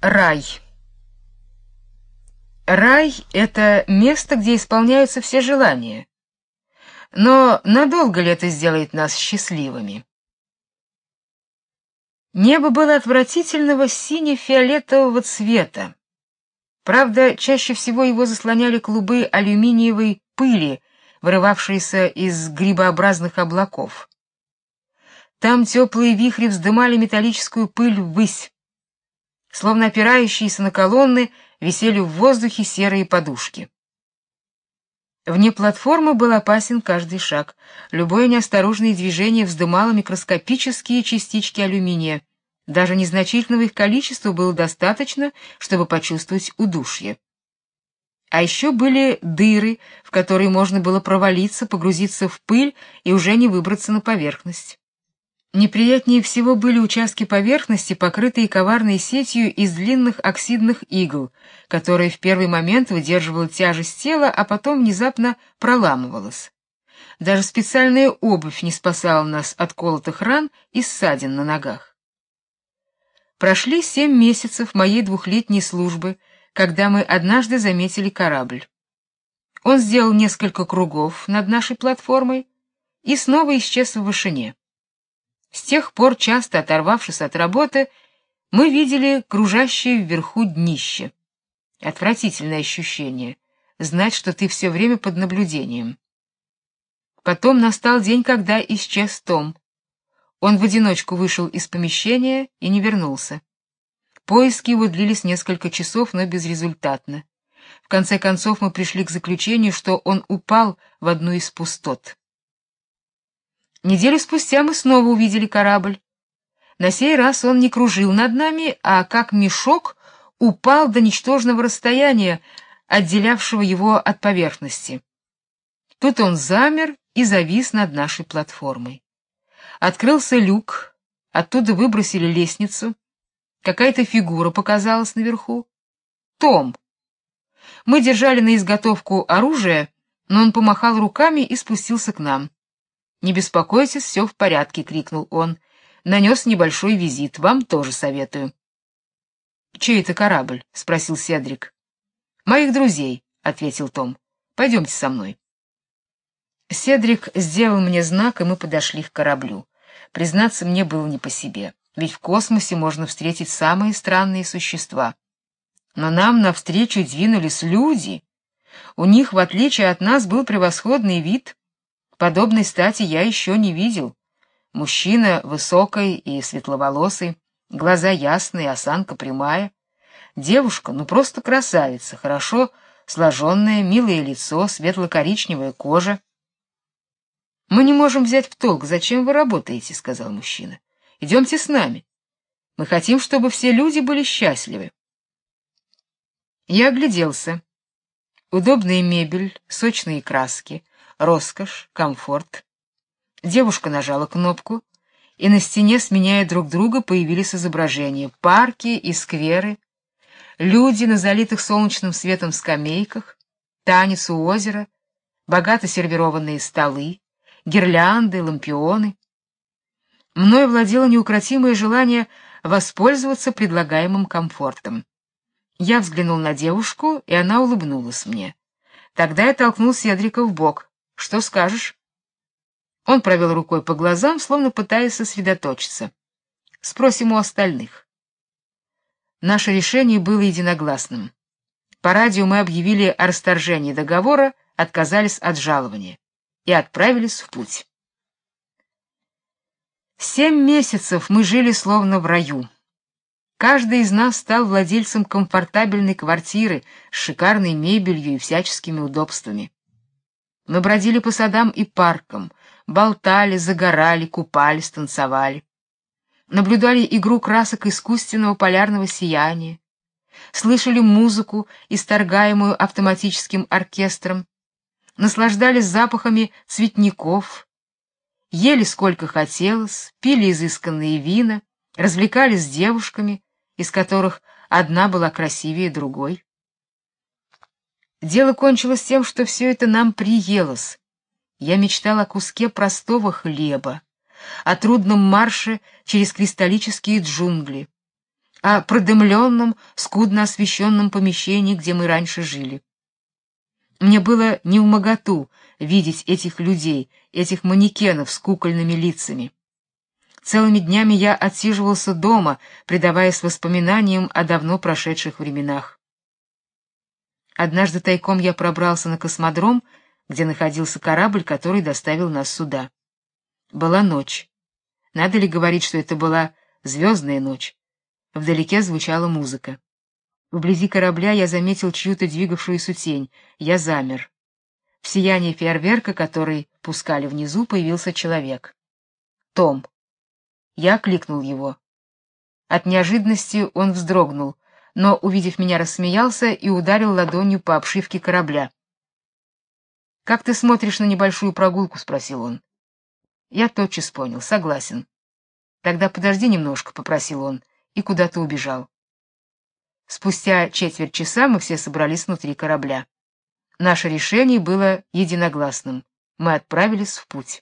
Рай. Рай — это место, где исполняются все желания. Но надолго ли это сделает нас счастливыми? Небо было отвратительного сине-фиолетового цвета. Правда, чаще всего его заслоняли клубы алюминиевой пыли, вырывавшиеся из грибообразных облаков. Там теплые вихри вздымали металлическую пыль ввысь. Словно опирающиеся на колонны, висели в воздухе серые подушки. Вне платформы был опасен каждый шаг. Любое неосторожное движение вздымало микроскопические частички алюминия. Даже незначительного их количества было достаточно, чтобы почувствовать удушье. А еще были дыры, в которые можно было провалиться, погрузиться в пыль и уже не выбраться на поверхность. Неприятнее всего были участки поверхности, покрытые коварной сетью из длинных оксидных игл, которая в первый момент выдерживала тяжесть тела, а потом внезапно проламывалась. Даже специальная обувь не спасала нас от колотых ран и ссадин на ногах. Прошли 7 месяцев моей двухлетней службы, когда мы однажды заметили корабль. Он сделал несколько кругов над нашей платформой и снова исчез в вышине. С тех пор, часто оторвавшись от работы, мы видели кружащее вверху днище. Отвратительное ощущение — знать, что ты все время под наблюдением. Потом настал день, когда исчез Том. Он в одиночку вышел из помещения и не вернулся. Поиски его длились несколько часов, но безрезультатно. В конце концов мы пришли к заключению, что он упал в одну из пустот. Неделю спустя мы снова увидели корабль. На сей раз он не кружил над нами, а как мешок упал до ничтожного расстояния, отделявшего его от поверхности. Тут он замер и завис над нашей платформой. Открылся люк, оттуда выбросили лестницу. Какая-то фигура показалась наверху. Том. Мы держали на изготовку оружие, но он помахал руками и спустился к нам. «Не беспокойтесь, все в порядке», — крикнул он. «Нанес небольшой визит, вам тоже советую». «Чей это корабль?» — спросил Седрик. «Моих друзей», — ответил Том. «Пойдемте со мной». Седрик сделал мне знак, и мы подошли к кораблю. Признаться, мне было не по себе, ведь в космосе можно встретить самые странные существа. Но нам навстречу двинулись люди. У них, в отличие от нас, был превосходный вид. Подобной стати я еще не видел. Мужчина высокий и светловолосый, глаза ясные, осанка прямая. Девушка, ну просто красавица, хорошо сложенное, милое лицо, светло-коричневая кожа. «Мы не можем взять в толк, зачем вы работаете», — сказал мужчина. «Идемте с нами. Мы хотим, чтобы все люди были счастливы». Я огляделся. Удобная мебель, сочные краски, роскошь, комфорт. Девушка нажала кнопку, и на стене, сменяя друг друга, появились изображения: парки и скверы, люди на залитых солнечным светом скамейках, танец у озера, богато сервированные столы, гирлянды, лампионы. Мною владело неукротимое желание воспользоваться предлагаемым комфортом. Я взглянул на девушку, и она улыбнулась мне. Тогда я толкнул Седрика в бок. «Что скажешь?» Он провел рукой по глазам, словно пытаясь сосредоточиться. «Спросим у остальных». Наше решение было единогласным. По радио мы объявили о расторжении договора, отказались от жалования и отправились в путь. 7 месяцев мы жили словно в раю. Каждый из нас стал владельцем комфортабельной квартиры с шикарной мебелью и всяческими удобствами. Мы бродили по садам и паркам, болтали, загорали, купались, танцевали. Наблюдали игру красок искусственного полярного сияния, слышали музыку, исторгаемую автоматическим оркестром, наслаждались запахами цветников, ели сколько хотелось, пили изысканные вина, развлекались с девушками, из которых одна была красивее другой. Дело кончилось тем, что все это нам приелось. Я мечтал о куске простого хлеба, о трудном марше через кристаллические джунгли, о продымленном, скудно освещенном помещении, где мы раньше жили. Мне было невмоготу видеть этих людей, этих манекенов с кукольными лицами. Целыми днями я отсиживался дома, предаваясь воспоминаниям о давно прошедших временах. Однажды тайком я пробрался на космодром, где находился корабль, который доставил нас сюда. Была ночь. Надо ли говорить, что это была звездная ночь? Вдалеке звучала музыка. Вблизи корабля я заметил чью-то двигавшуюся тень. Я замер. В сиянии фейерверка, который пускали внизу, появился человек. Том. Я окликнул его. От неожиданности он вздрогнул, но, увидев меня, рассмеялся и ударил ладонью по обшивке корабля. «Как ты смотришь на небольшую прогулку?» — спросил он. Я тотчас понял, согласен. «Тогда подожди немножко», — попросил он, и куда-то убежал. Спустя четверть часа мы все собрались внутри корабля. Наше решение было единогласным. Мы отправились в путь.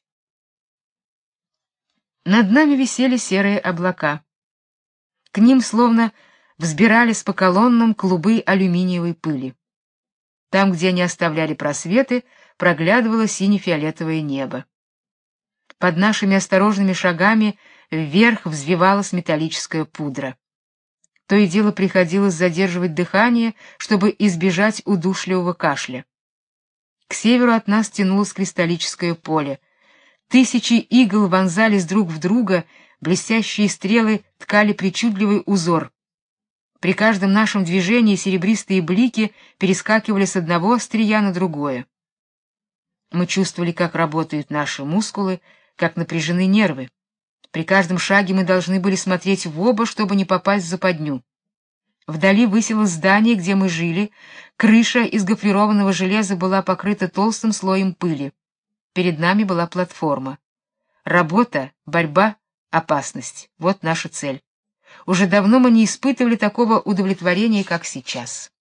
Над нами висели серые облака. К ним словно взбирались по колоннам клубы алюминиевой пыли. Там, где они оставляли просветы, проглядывало сине-фиолетовое небо. Под нашими осторожными шагами вверх взвивалась металлическая пудра. То и дело приходилось задерживать дыхание, чтобы избежать удушливого кашля. К северу от нас тянулось кристаллическое поле. Тысячи игл вонзались друг в друга, блестящие стрелы ткали причудливый узор. При каждом нашем движении серебристые блики перескакивали с одного острия на другое. Мы чувствовали, как работают наши мускулы, как напряжены нервы. При каждом шаге мы должны были смотреть в оба, чтобы не попасть в западню. Вдали высилось здание, где мы жили. Крыша из гофрированного железа была покрыта толстым слоем пыли. Перед нами была платформа. Работа, борьба, опасность — вот наша цель. Уже давно мы не испытывали такого удовлетворения, как сейчас.